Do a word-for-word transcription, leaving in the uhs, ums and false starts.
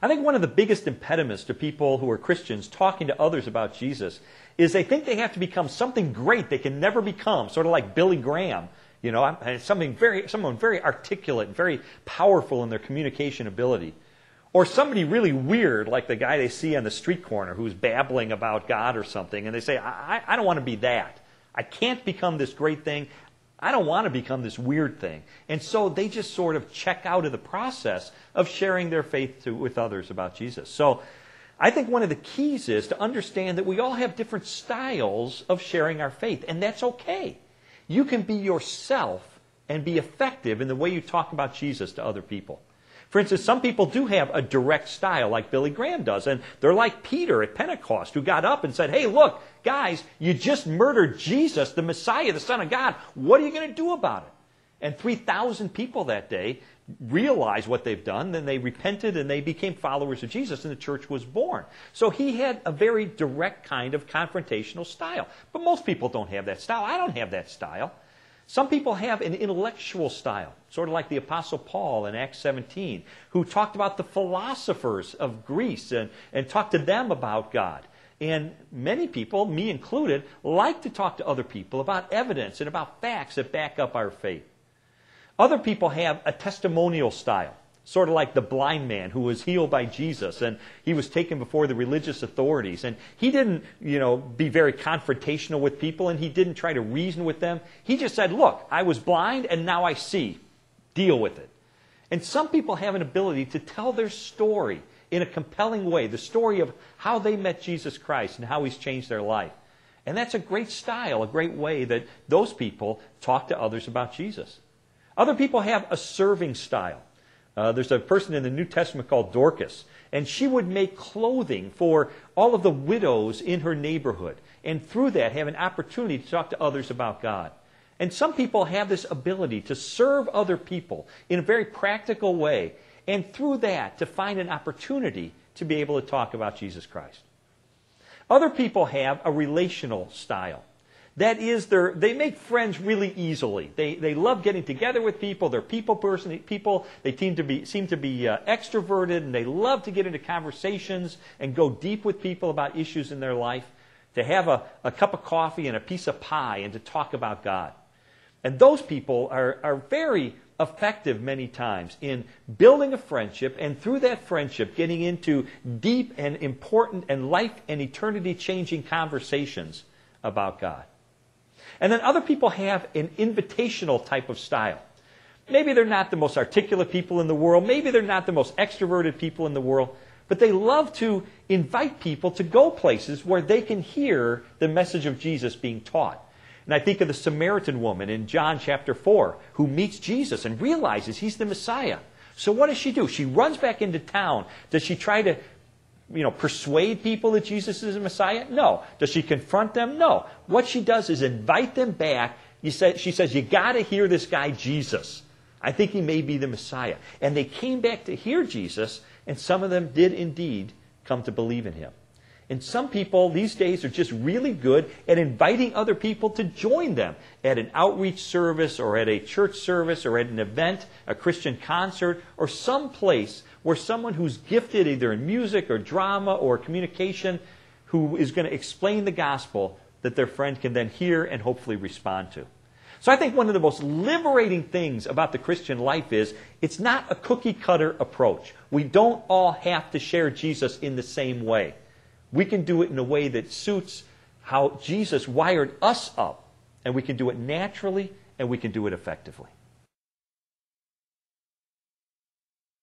I think one of the biggest impediments to people who are Christians talking to others about Jesus is they think they have to become something great they can never become, sort of like Billy Graham. You know, something very, someone very articulate, very powerful in their communication ability. Or somebody really weird, like the guy they see on the street corner who's babbling about God or something, and they say, I, I don't want to be that. I can't become this great thing. I don't want to become this weird thing. And so they just sort of check out of the process of sharing their faith to, with others about Jesus. So I think one of the keys is to understand that we all have different styles of sharing our faith, and that's okay. You can be yourself and be effective in the way you talk about Jesus to other people. For instance, some people do have a direct style like Billy Graham does, and they're like Peter at Pentecost, who got up and said, hey, look, guys, you just murdered Jesus, the Messiah, the Son of God. What are you going to do about it? And three thousand people that day realized what they've done, then they repented and they became followers of Jesus, and the church was born. So he had a very direct kind of confrontational style. But most people don't have that style. I don't have that style. Some people have an intellectual style, sort of like the Apostle Paul in Acts seventeen, who talked about the philosophers of Greece and, and talked to them about God. And many people, me included, like to talk to other people about evidence and about facts that back up our faith. Other people have a testimonial style, sort of like the blind man who was healed by Jesus, and he was taken before the religious authorities. And he didn't, you know, be very confrontational with people, and he didn't try to reason with them. He just said, look, I was blind, and now I see. Deal with it. And some people have an ability to tell their story in a compelling way, the story of how they met Jesus Christ and how he's changed their life. And that's a great style, a great way that those people talk to others about Jesus. Other people have a serving style. Uh, there's a person in the New Testament called Dorcas, and she would make clothing for all of the widows in her neighborhood, and through that have an opportunity to talk to others about God. And some people have this ability to serve other people in a very practical way, and through that to find an opportunity to be able to talk about Jesus Christ. Other people have a relational style. That is, they're, they make friends really easily. They, they love getting together with people. They're people person people. They seem to be, seem to be uh, extroverted, and they love to get into conversations and go deep with people about issues in their life, to have a, a cup of coffee and a piece of pie and to talk about God. And those people are, are very effective many times in building a friendship, and through that friendship getting into deep and important and life and eternity-changing conversations about God. And then other people have an invitational type of style. Maybe they're not the most articulate people in the world. Maybe they're not the most extroverted people in the world. But they love to invite people to go places where they can hear the message of Jesus being taught. And I think of the Samaritan woman in John chapter four who meets Jesus and realizes he's the Messiah. So what does she do? She runs back into town. Does she try to you know, persuade people that Jesus is the Messiah? No. Does she confront them? No. What she does is invite them back. You say, she says, you got to hear this guy Jesus. I think he may be the Messiah. And they came back to hear Jesus, and some of them did indeed come to believe in him. And some people these days are just really good at inviting other people to join them at an outreach service or at a church service or at an event, a Christian concert, or some place where someone who's gifted either in music or drama or communication, who is going to explain the gospel, that their friend can then hear and hopefully respond to. So I think one of the most liberating things about the Christian life is it's not a cookie-cutter approach. We don't all have to share Jesus in the same way. We can do it in a way that suits how Jesus wired us up, and we can do it naturally, and we can do it effectively.